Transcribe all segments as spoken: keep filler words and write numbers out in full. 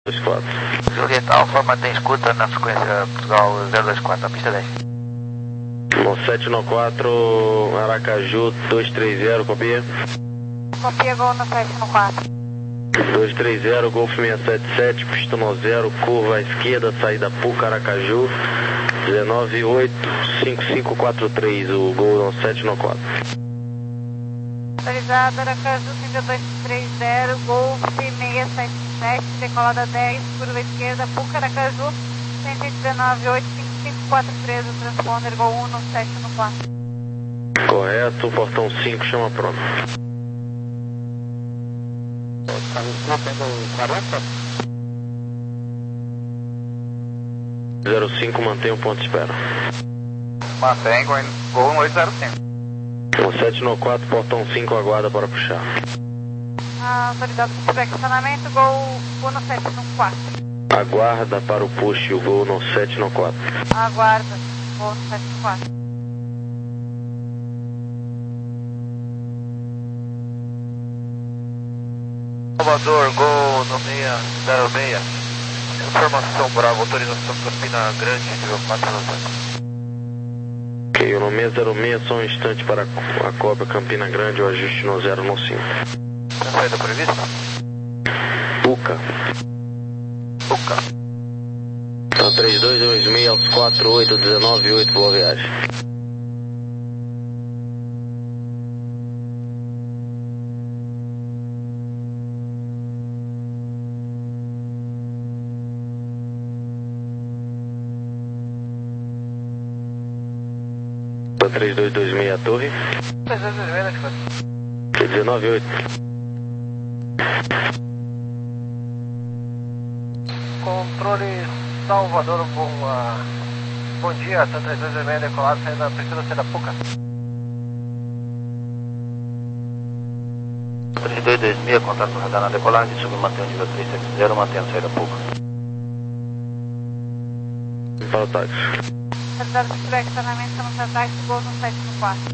dois quatro. Julieta Alfa, mantém escuta na frequência Portugal zero dois quatro, a pista dez. No sete no quatro, Aracaju dois três zero, copia. Copia, Gol no sete no quatro. dois três zero, Golf seiscentos e setenta e sete, pista no zero, curva à esquerda, saída Puca, Aracaju, dezenove oito cinco cinco quatro três, o Gol no sete no quatro. Autorizado, Aracaju cinco dois três zero, Golf seiscentos e setenta e sete, decolada dez, curva esquerda, Puca, Aracaju, cento e dezenove oito cinco cinco quatro três, o transponder Gol um no sete no quatro. Correto, portão cinco, chama pronto. zero cinco, mantém o ponto de espera. Mantém, Gol no oito zero cinco. No sete no quatro, portão cinco, aguarda para puxar. Ah, autorizado para o estacionamento, Gol um no sete no quatro. Aguarda para o push, o Gol no sete no quatro. Aguarda, Gol no sete no quatro. Salvador, Gol no seis zero seis. Informação Bravo, autorização Campina Grande, nível quatro no zero. Ok, o no seis zero seis, só um instante para a cópia Campina Grande, o ajuste no zero no cinco. Tem saída prevista? Puca. Puca. Tá três dois dois seis aos quatro oito dezenove oito, boa viagem. Tá três dois dois seis a torre. três dois dois seis, né, dezenove oito. Controle Salvador, bom, uh, bom dia, Santa três dois dois seis decolado, saindo da pista da saída Puca. três dois dois seis, contato com radar na decolagem, submantém o nível três sete zero, mantém a saída Puca. Para o táxi. Autorizado para o estacionamento no táxi, Gol no sete no quatro.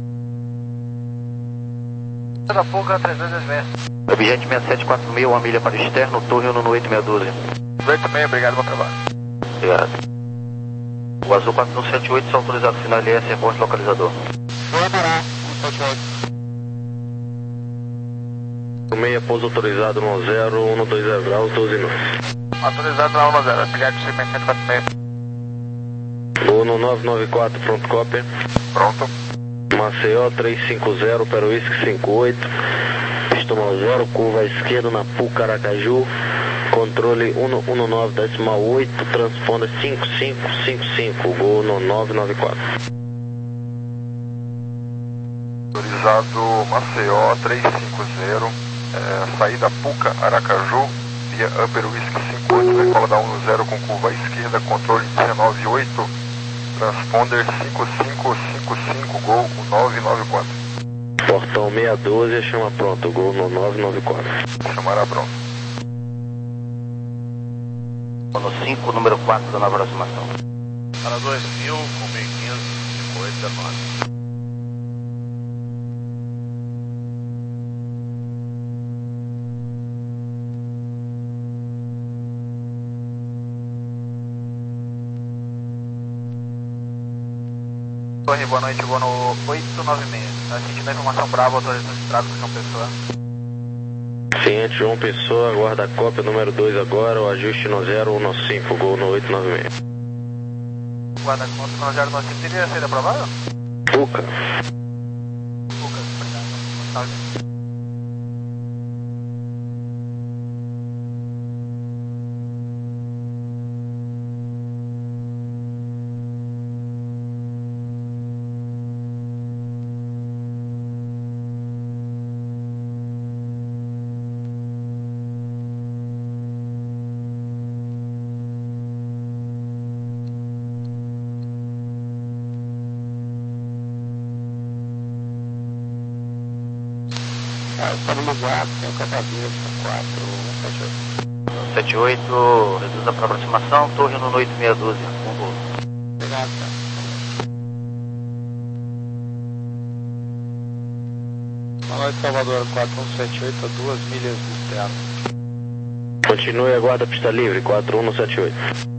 Saída Puca, três dois dois seis. Objeto seis sete quatro seis, uma milha para o externo, torre no oito seis um dois. oito seis, obrigado, bom trabalho. Obrigado. O Azul quatro um sete oito, está autorizado final L S, reporte localizador. Vou parar, um sete oito. O meia pouso autorizado no zero um no dois zero graus, doze nove. Autorizado na um zero, obrigado, seis sete quatro seis. Gol no nove nove quatro, pronto, cópia. Pronto. Maceió três cinco zero, para o Whisky cinco oito. Pista no zero, curva à esquerda na Puca, Aracaju. Controle um um nove decimal oito, transponder cinco cinco cinco cinco, Gol no nove nove quatro. Autorizado Maceió três cinco zero, é, saída Puca, Aracaju, via Upper Whisky cinco oito, decola da um zero com curva à esquerda, controle dezenove oito, transponder cinco cinco cinco cinco, Gol nove nove quatro. Portão seis um dois, chama pronto, Gol no nove nove quatro. Chamará pronto. No cinco, número quatro da nova aproximação. Para dois mil, com mil e quinhentos, cinco oito dezenove. Torre, boa noite, vou no oito nove seis. A gente dá informação Bravo, autorização de tráfego João Pessoa. Ciente João Pessoa, aguarda a cópia número dois agora, o ajuste no zero um no cinco, Gol no oito nove seis. Guarda com no zero nove cinco, teria saída aprovada? Puca. Puca, obrigado. Para o lugar, tem o cabeça, quatro um sete oito. sete oito, reduz a aproximação, torre no oito seis doze. Obrigado, Manoel de Salvador quatro um sete oito, a duas milhas do externo. Continue, aguarda a pista livre, quatro um sete oito.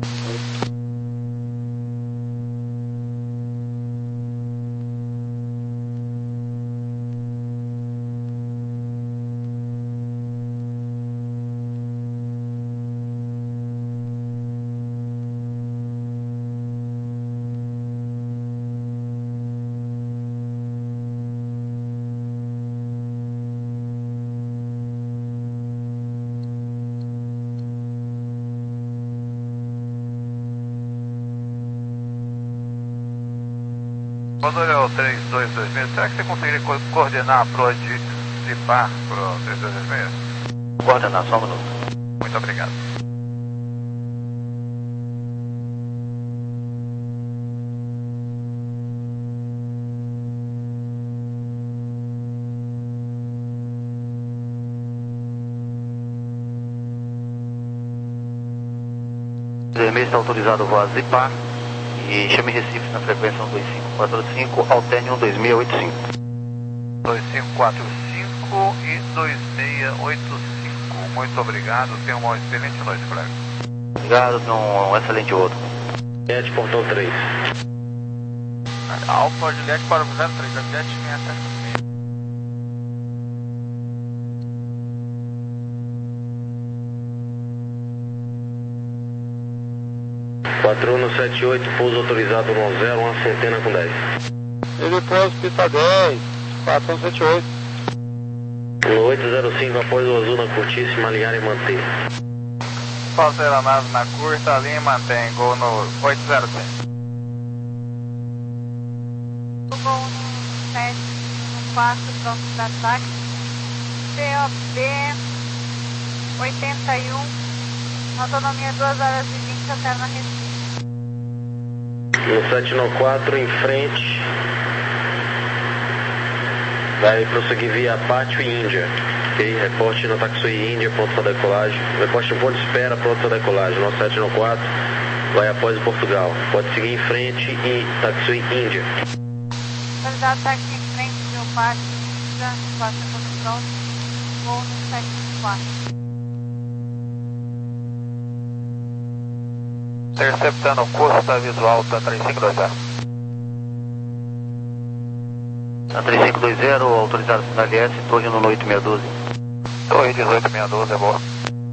Quando olhar o três dois dois seis, será que você conseguiria co coordenar a proa de Zipar para o três dois dois seis? Coordenar, só um minuto. Muito obrigado. Vermelho está autorizado o voo a Zipar e chame Recife na frequência um dois cinco quatro cinco, alterne um dois seis oito cinco. dois cinco quatro cinco e dois seis oito cinco. Muito obrigado, tenha uma excelente noite, colega. Obrigado, tenha um excelente outro. Juliette, portão três. Alfa Juliette para o zero três, Juliette seis sete. quatro um sete oito, pouso autorizado um zero, uma centena com dez. Ele pouso, pista dez, quatro um sete oito. No oito zero cinco, após o azul na curtíssima, alinhar e manter. Falta aeronave na curta, linha e mantém, gol no oito zero seis. Gol no sete um quatro, pronto para ataque. C O B oitenta e um, autonomia duas horas e vinte até na Recife. No sete nove quatro, em frente, vai prosseguir via Pátio e Índia. Ok? Reporte no Taxui Índia, pronto para decolagem. Reporte no ponto de espera, pronto para decolagem. No sete nove quatro, vai após Portugal. Pode seguir em frente e Taxui Índia. Autorizado ataque em frente do Pátio Índia, quatro posição, gol no sete quatro. Interceptando Costa Visual, tá três cinco dois zero. Tá três cinco dois zero, autorizado sinal L S, torre no oito seis um dois. Torre dezoito seis um dois, é boa.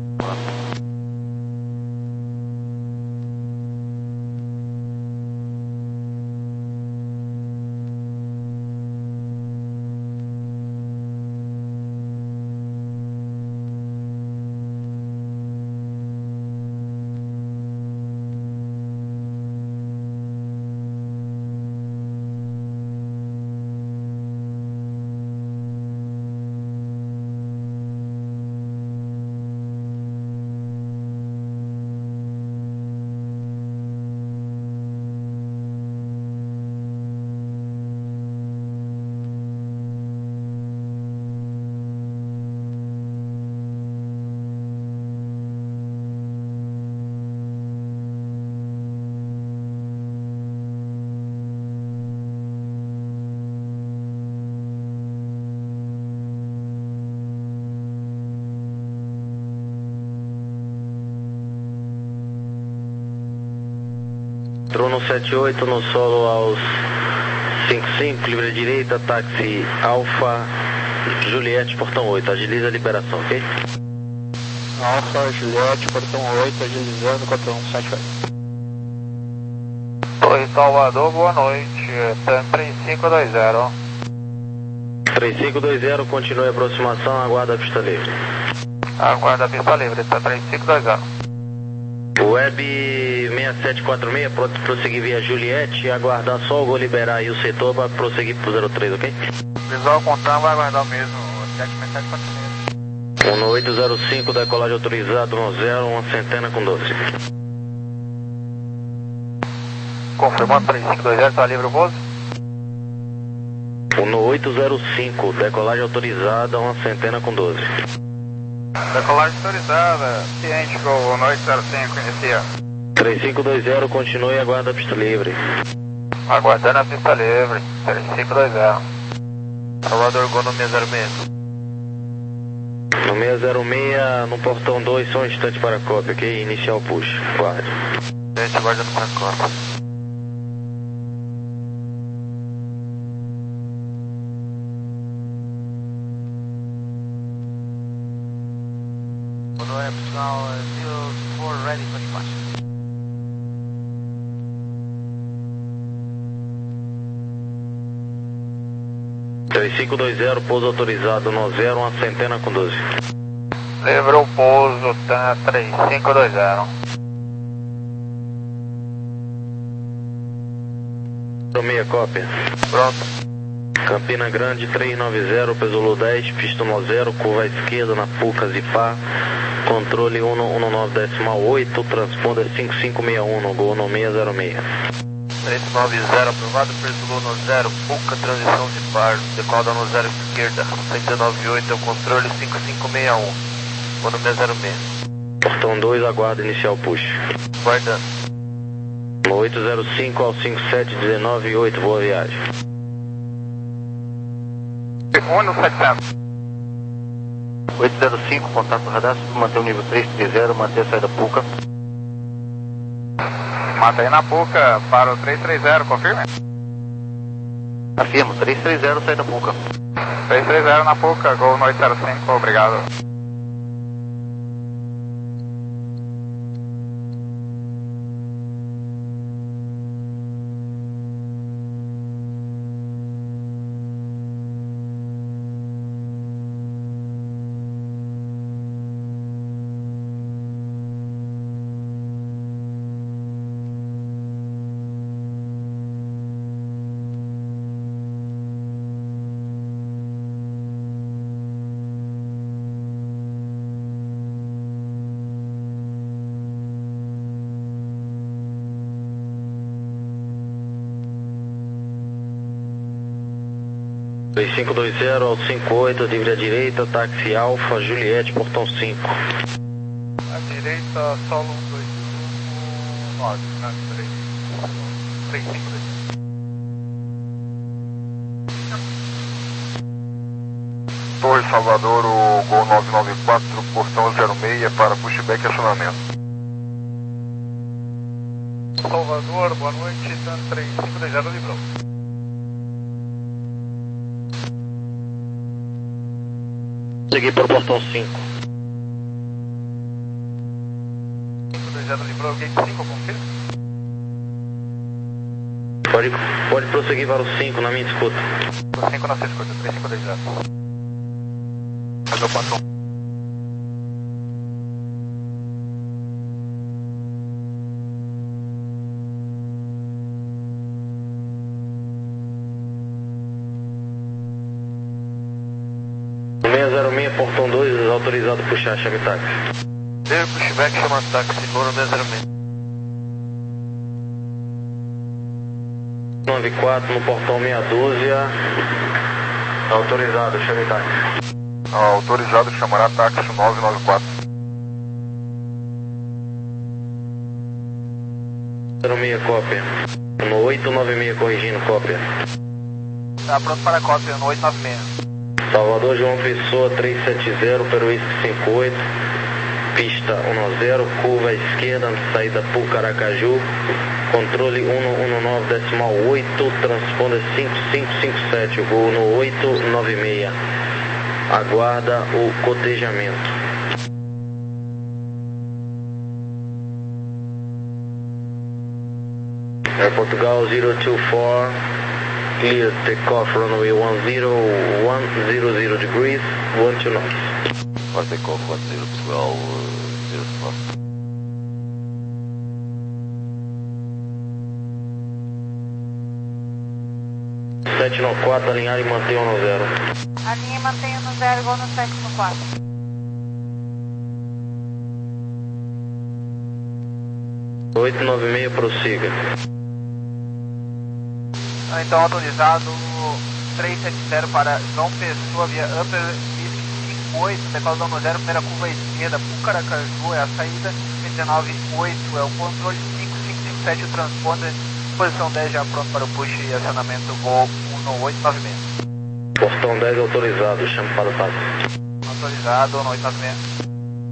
Trono sete oito no solo aos cinco cinco, livre à direita, táxi Alfa Juliette, portão oito, agiliza a liberação, ok? Alfa Juliette, portão oito, agilizando, quatro um sete oito. Torre Salvador, boa noite, tá três cinco dois zero. três cinco dois zero, continue a aproximação, aguarda a pista livre. Aguarda a pista livre, tá três cinco dois zero. Web seis sete quatro seis, pronto para prosseguir via Juliette, aguardar só o gol liberar aí o setor para prosseguir para o zero três, ok? Visual Contam vai aguardar o mesmo, sete sete quatro seis. um no oito zero cinco, decolagem autorizado, um zero, uma centena com doze. Confirmando três cinco dois zero, tá livre o pouso? um no oito zero cinco, decolagem autorizada, uma centena com doze. Decolagem autorizada, ciente com o oito zero cinco, inicia. três cinco dois zero, continue e aguarda a pista livre. Aguardando a pista livre, três cinco dois zero. Salvador, gol no seis zero seis. seis zero seis no portão dois, só um instante para a cópia, ok? Inicial push, guarde. Gente, guarda para a cópia. Rodovia pessoal, zero four ready for departure. três cinco dois zero, pouso autorizado no zero, uma centena com doze. Livrou o pouso, tá três cinco dois zero. Meia cópia. Pronto. Campina Grande três nove zero, peso dez, pista no zero, curva à esquerda na Puca Zipar, controle um um nove decimal oito, transponder cinco cinco seis um no Gol no seis zero seis. três nove zero, aprovado, peso no zero, Puca, transição de par, decola no zero esquerda, cento e dezenove oito, é o controle cinco cinco seis um, Gol no seis zero seis. Portão dois, aguarda inicial push. Guardando. No oito zero cinco ao cinco sete um nove oito, boa viagem. um no setecentos. oito zero cinco, contato radar, manter o nível três três zero, manter a saída Puca. Mantém na Puca para o três três zero, confirme? Afirmo, três três zero, saída Puca. três três zero na Puca, Gol no oito zero cinco, obrigado. três cinco dois zero ao cinco oito, livre à direita, táxi Alfa, Juliette, portão cinco. À direita, solo um dois nove, né? três cinco dois zero. Torre Salvador, o Gol nove nove quatro, portão zero seis para pushback e acionamento. Salvador, boa noite, TAN três cinco dois zero, livrou. Segui para o portão cinco. cinco dois zero, livrou, gate cinco, confirma? Pode, pode prosseguir para o cinco na minha escuta. O cinco na sua escuta, três cinco dois zero. Mas eu passo. seis zero seis, portão dois, autorizado a puxar, chame táxi. Deve pushback, chama táxi, Gol no seis zero seis. nove quatro no portão meia dúzia, autorizado, chame táxi. Ah, autorizado, chamará táxi nove nove quatro. zero seis, cópia. No oito nove seis, corrigindo, cópia. Tá pronto para a cópia, no oito nove seis. Salvador João Pessoa três sete zero, Peruísque cinco oito, pista um zero, curva à esquerda, saída Puca Aracaju, controle um um nove decimal oito, transponder cinco cinco cinco sete, o Gol no oito nove seis, aguarda o cotejamento. Air Portugal zero two four, clear takeoff runway one zero one zero zero degrees, one two knots. Pode takeoff one zero Portugal, zero four. sete no quatro, alinhar e manter no zero. Alinha e mantenha no zero, Gol no sete no quatro. oito nove seis, prossiga. Então autorizado três sete zero para João Pessoa via Upper cinco oito, decola no zero, primeira curva à esquerda, Pucaracaju é a saída, cento e dezenove oito é o controle, cinco cinco cinco sete o transponder, posição dez já pronto para o push e acionamento Gol um no oito nove seis. Portão dez autorizado, chame para o táxi. autorizado no oito nove seis.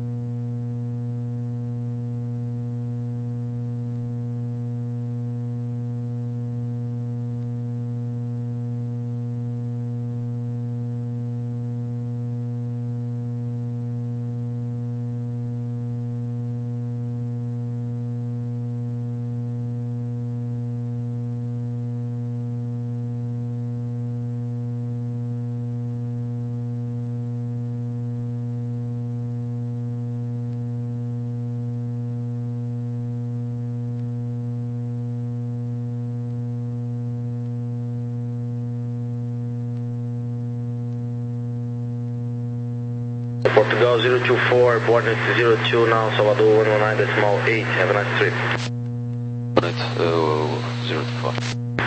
Portugal zero two four, Border zero two now, Salvador one one nine decimal eight, have a nice trip. Boa noite, uh, zero two four.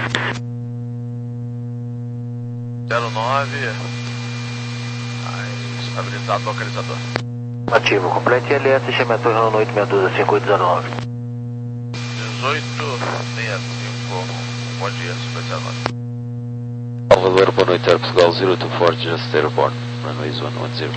zero nove, mais habilitado localizador. Ativo, complete L S, chame a torre no oito seis um cinco oito zero nove. dezoito sessenta e cinco, bom dia, cinco zero nove. Salvador, boa noite, Air Portugal zero two four, just airborne, runway one one zero.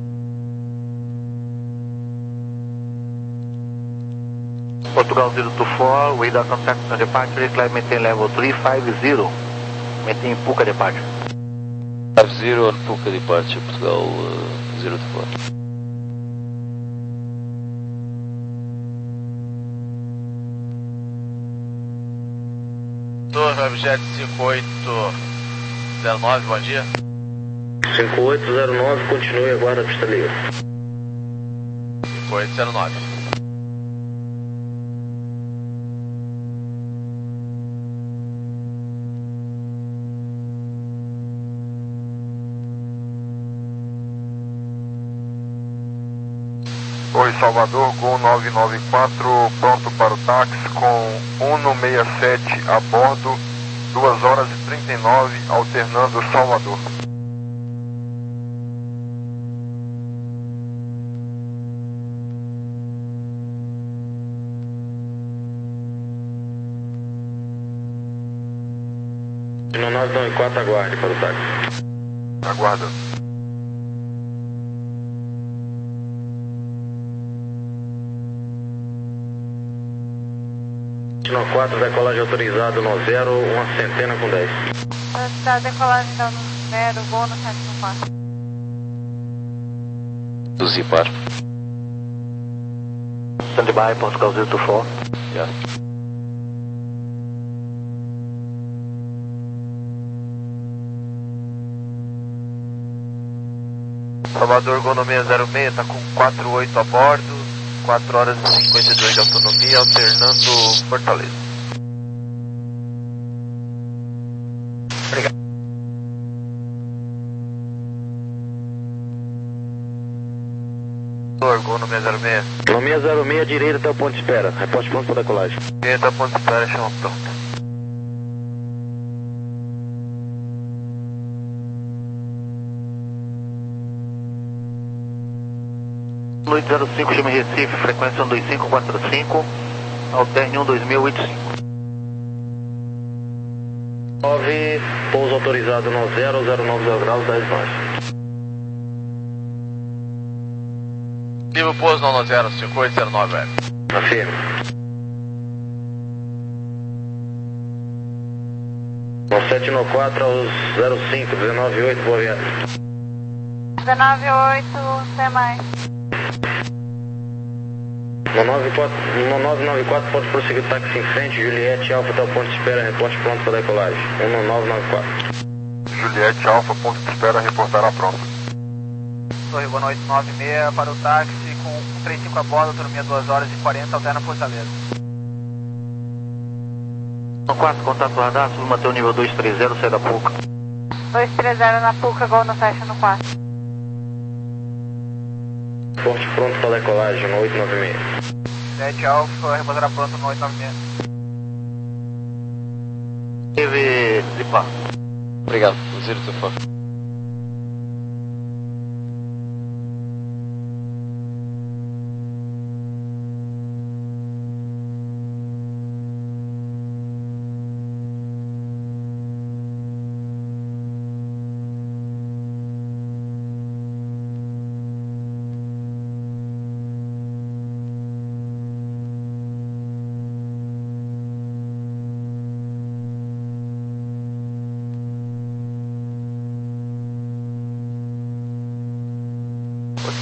Portugal zero two four, we got contact on departure, climb maintain level three five zero, maintain Puca departure. five zero on Puca departure, Portugal uh, zero two four. Torre Objet cinco oito zero nove, bom dia. cinco oito zero nove, continue, aguarda a pista livre. cinco oito zero nove. Oi, Salvador, Gol nove nove quatro, pronto para o táxi com Uno sessenta e sete a bordo, duas horas e trinta e nove, alternando Salvador. No nove nove quatro, aguarde para o táxi. Aguarda. No quatro, decolagem autorizado no zero, uma centena com dez. Tá, decolagem então no zero, gol no sete no quatro. Do Zipar. Standby, Portugal zero two four. Yeah. Salvador, Gol no seis zero seis, tá com quatro oito a bordo, quatro horas e cinquenta e dois de autonomia, alternando Fortaleza. Obrigado. Gol no seis zero seis. No seis zero seis, direita até o ponto de espera. Reposte pronto para decolagem. Direita, ponto de espera, chama pronto. oito zero cinco, chame Recife, frequência um dois cinco quatro cinco, alterne um dois mil oito cinco. nove, pouso autorizado no zero, zero nove zero graus, dez nove. Vivo pouso no zero cinco oito zero nove, velho. Na firme. No sete no quatro aos zero cinco, dezenove oito, boa viagem. dezenove oito, até mais. No nove nove quatro, pode prosseguir o táxi em frente, Juliette Alfa até o ponto de espera, reporte pronto para decolagem. um no nove nove quatro. Juliette Alfa, ponto de espera, reportará pronto. Torre, boa noite, nove seis para o táxi com um três cinco a bordo, autonomia duas horas e quarenta, alterna Fortaleza. No quatro, contato radar, subi manter o nível dois três zero, sai da Puca. dois três zero na Puca, gol no sete no quatro. Reporte pronto para decolagem no oito nove seis. sete Alfa, repousará pronto no oito nove seis. Teve Zipar. Obrigado, zero two four.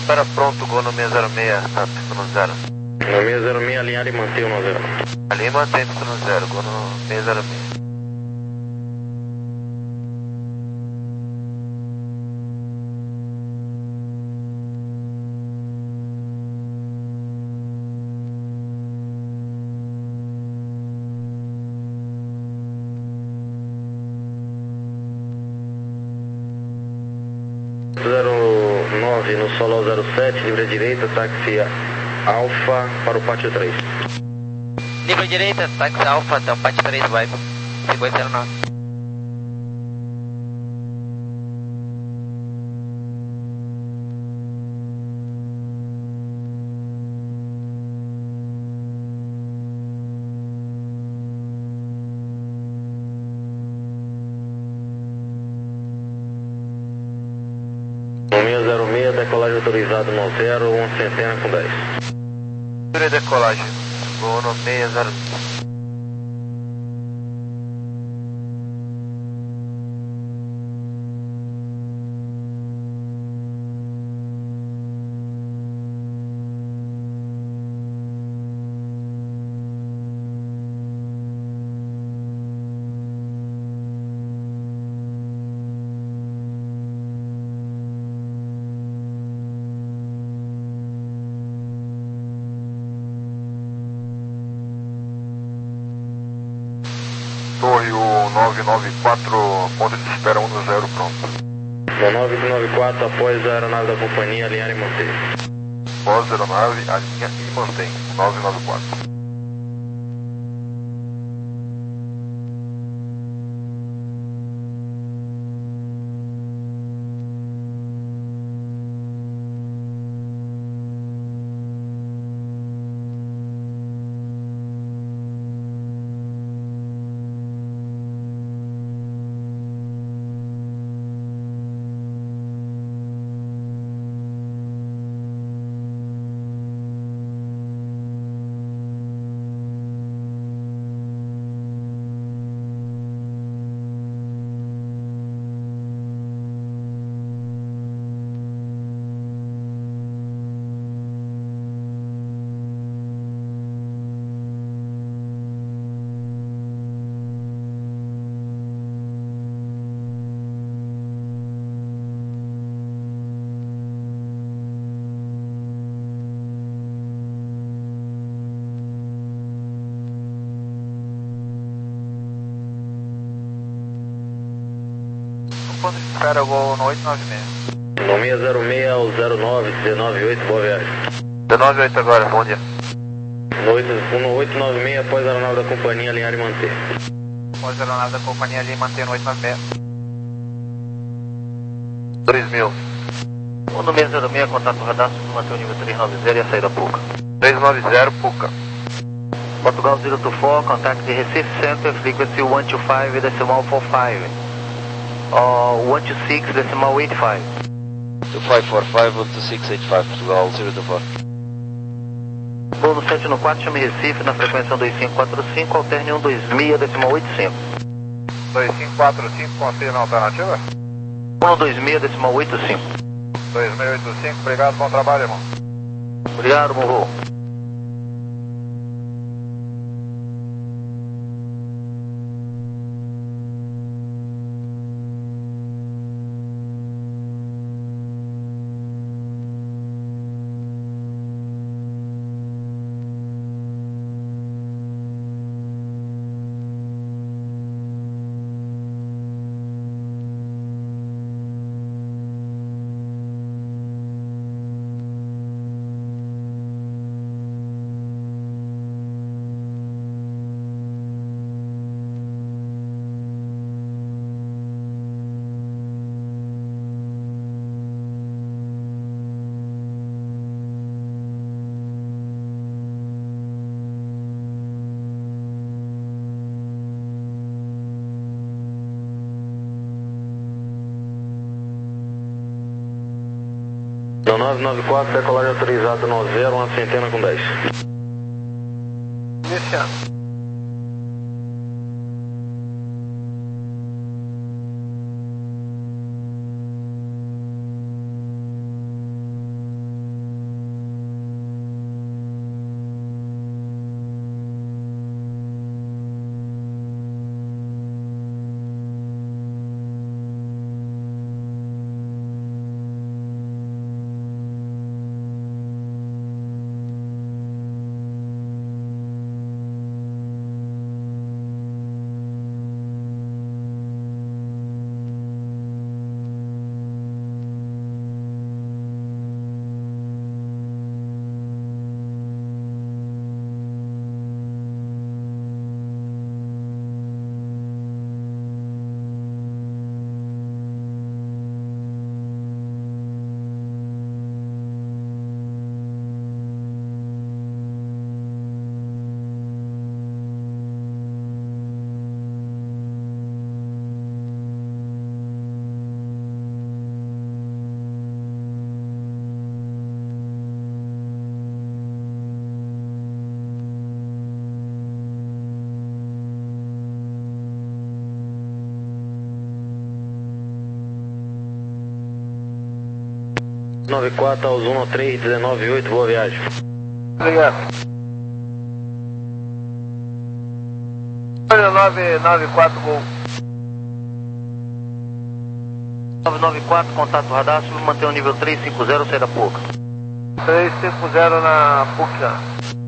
Espera pronto, gol no seis zero seis, tá, pista no zero. No seis zero seis, alinhar e manter o zero. Ali mantém pista no zero, gol no seis zero seis. zero nove no solo zero sete, livre direita, táxi Alfa para o pátio três. Livre direita, táxi Alfa até o pátio três, vai cinco oito zero nove. No seis zero seis, decolagem autorizado no zero, uma centena com dez. Livre decolagem, gol no seis zero seis. Torre, o nove nove quatro, ponto de espera um zero, pronto. No nove nove quatro, após a aeronave da companhia, alinhar e manter. Após a aeronave, alinha e mantém, nove nove quatro. Ponto de espera, gol no oito nove seis. No seis zero seis ao zero nove, dezenove oito, boa viagem. dezenove oito agora, bom dia. No oito nove seis, após a aeronave da companhia, alinhar e manter. Após a aeronave da companhia ali, manter no oito nove seis. três mil. Um no seis zero seis, contato radastro, manter o nível trezentos e noventa e a saída Puca. três nove zero, Puca. Portugal zero two four, contact the Recife Center, frequency one two five, decimal four five. Uh, one two six, decimal eight five. two five four five, one two six eight five, Portugal zero two four. Voo no sete no quatro, chame Recife, na frequência dois cinco quatro cinco, alterne um dois seis, decimal oito cinco. dois cinco quatro cinco, confirma na alternativa? um dois seis, decimal oito cinco. dois seis oito cinco, obrigado, bom trabalho, irmão. Obrigado, bom voo. No nove nove quatro, decolagem autorizado no zero, uma centena com dez. Iniciando. nove quatro aos um três um nove oito, boa viagem. Obrigado. nove nove quatro, gol. nove nove quatro, contato radar, mantém o nível três cinco zero, sai da Puca. três cinco zero na Puca.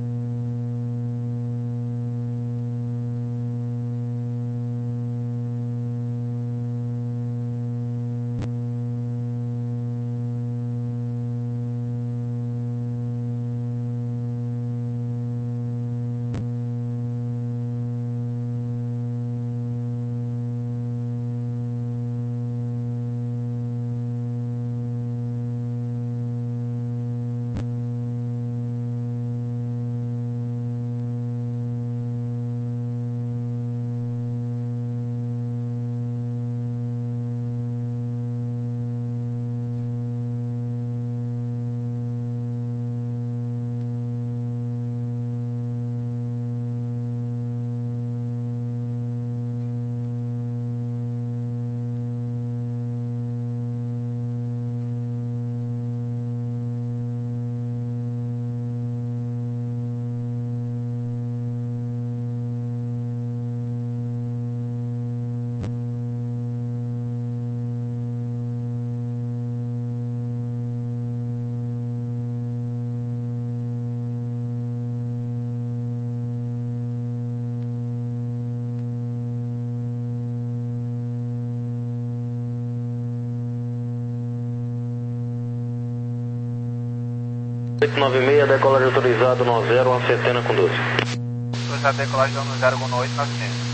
oito nove seis, decolagem autorizado no zero, uma centena com doze. Autorizado decolagem no zero com oito nove seis.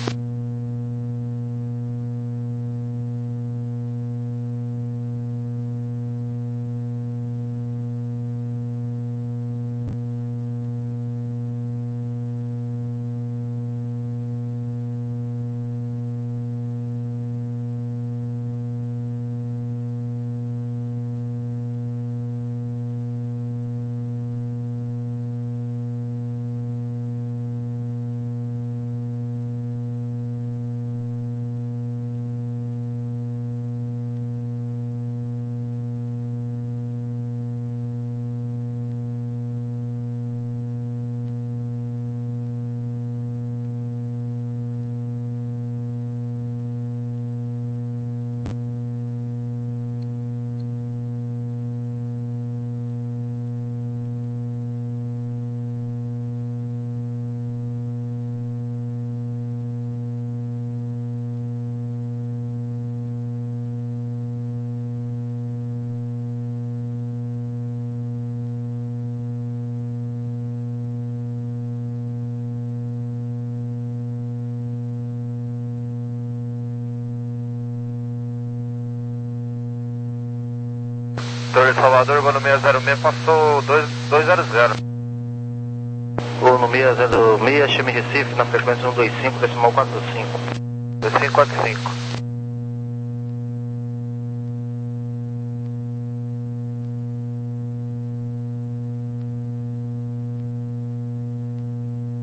Torre de Salvador, vou no seis zero seis, passou dois zero zero. Vou no seis zero seis, chame Recife, na frequência um dois cinco, decimal quatro cinco. dois cinco quatro cinco.